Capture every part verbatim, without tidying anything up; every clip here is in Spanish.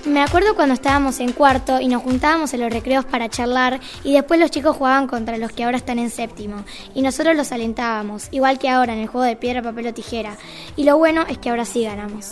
Me acuerdo cuando estábamos en cuarto y nos juntábamos en los recreos para charlar y después los chicos jugaban contra los que ahora están en séptimo y nosotros los alentábamos, igual que ahora en el juego de piedra, papel o tijera. Y lo bueno es que ahora sí ganamos.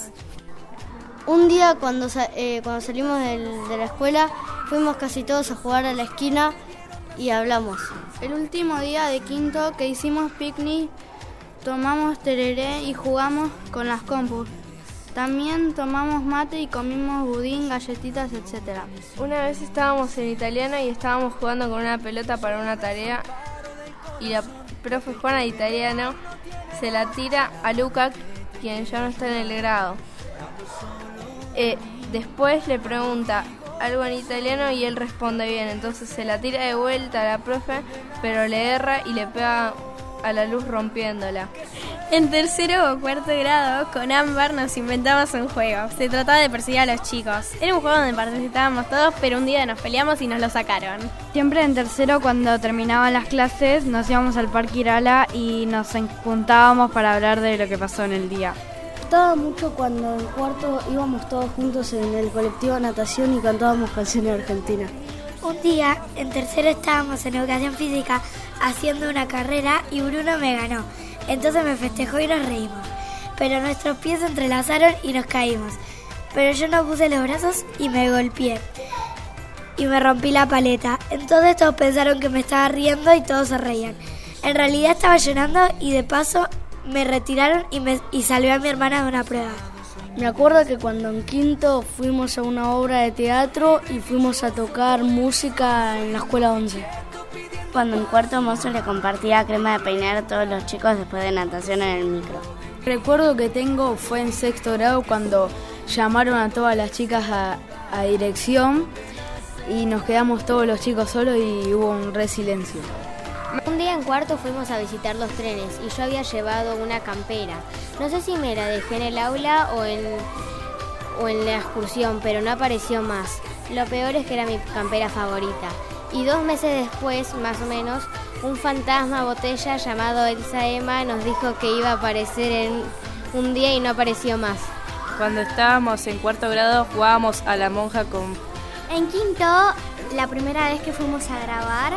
Un día cuando, eh, cuando salimos del, de la escuela fuimos casi todos a jugar a la esquina y hablamos. El último día de quinto que hicimos picnic, tomamos tereré y jugamos con las compus. También tomamos mate y comimos budín, galletitas, etcétera. Una vez estábamos en italiano y estábamos jugando con una pelota para una tarea y la profe Juana de italiano se la tira a Luca, quien ya no está en el grado. Eh, después le pregunta algo en italiano y él responde bien, entonces se la tira de vuelta a la profe, pero le erra y le pega a la luz rompiéndola. En tercero o cuarto grado, con Ámbar nos inventamos un juego. Se trataba de perseguir a los chicos. Era un juego donde participábamos todos, pero un día nos peleamos y nos lo sacaron. Siempre en tercero, cuando terminaban las clases, nos íbamos al Parque Irala y nos juntábamos para hablar de lo que pasó en el día. Me gustaba mucho cuando en cuarto íbamos todos juntos en el colectivo de natación y cantábamos canciones argentinas. Un día, en tercero estábamos en educación física haciendo una carrera y Bruno me ganó. Entonces me festejó y nos reímos. Pero nuestros pies se entrelazaron y nos caímos. Pero yo no puse los brazos y me golpeé. Y me rompí la paleta. Entonces todos pensaron que me estaba riendo y todos se reían. En realidad estaba llorando y de paso me retiraron y, me, y salvé a mi hermana de una prueba. Me acuerdo que cuando en quinto fuimos a una obra de teatro y fuimos a tocar música en la escuela once. Cuando en cuarto Mozo le compartía crema de peinar a todos los chicos después de natación en el micro. Recuerdo que tengo fue en sexto grado cuando llamaron a todas las chicas a, a dirección y nos quedamos todos los chicos solos y hubo un re silencio. Un día en cuarto fuimos a visitar los trenes y yo había llevado una campera. No sé si me la dejé en el aula o en, o en la excursión, pero no apareció más. Lo peor es que era mi campera favorita. Y dos meses después, más o menos, un fantasma botella llamado Elsa Emma nos dijo que iba a aparecer en un día y no apareció más. Cuando estábamos en cuarto grado jugábamos a la monja con... En quinto, la primera vez que fuimos a grabar,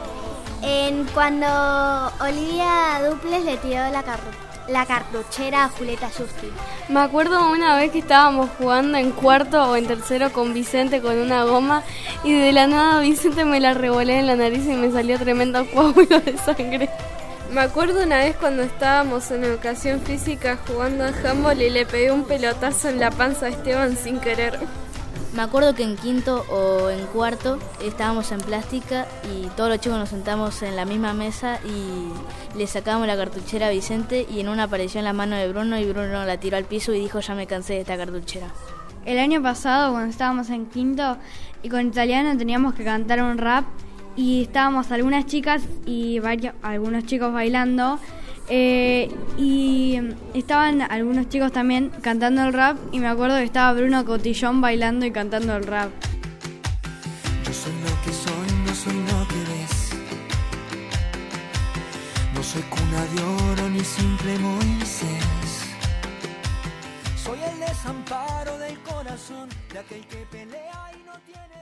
en cuando Olivia Duples le tiró la, car- la cartuchera a Julieta Justi. Me acuerdo una vez que estábamos jugando en cuarto o en tercero con Vicente con una goma y de la nada Vicente me la revolé en la nariz y me salió tremendo coágulo de sangre. Me acuerdo una vez cuando estábamos en educación física jugando a handball y le pegué un pelotazo en la panza a Esteban sin querer. Me acuerdo que en quinto o en cuarto estábamos en plástica y todos los chicos nos sentamos en la misma mesa y le sacábamos la cartuchera a Vicente y en una apareció en la mano de Bruno y Bruno la tiró al piso y dijo: ya me cansé de esta cartuchera. El año pasado, cuando estábamos en quinto y con italiano teníamos que cantar un rap y estábamos algunas chicas y varios, algunos chicos bailando. Eh, y estaban algunos chicos también cantando el rap y me acuerdo que estaba Bruno Cotillón bailando y cantando el rap. Yo soy lo que soy, no soy lo que ves. No soy cuna de oro ni simple Moisés. Soy el desamparo del corazón de aquel que pelea y no tiene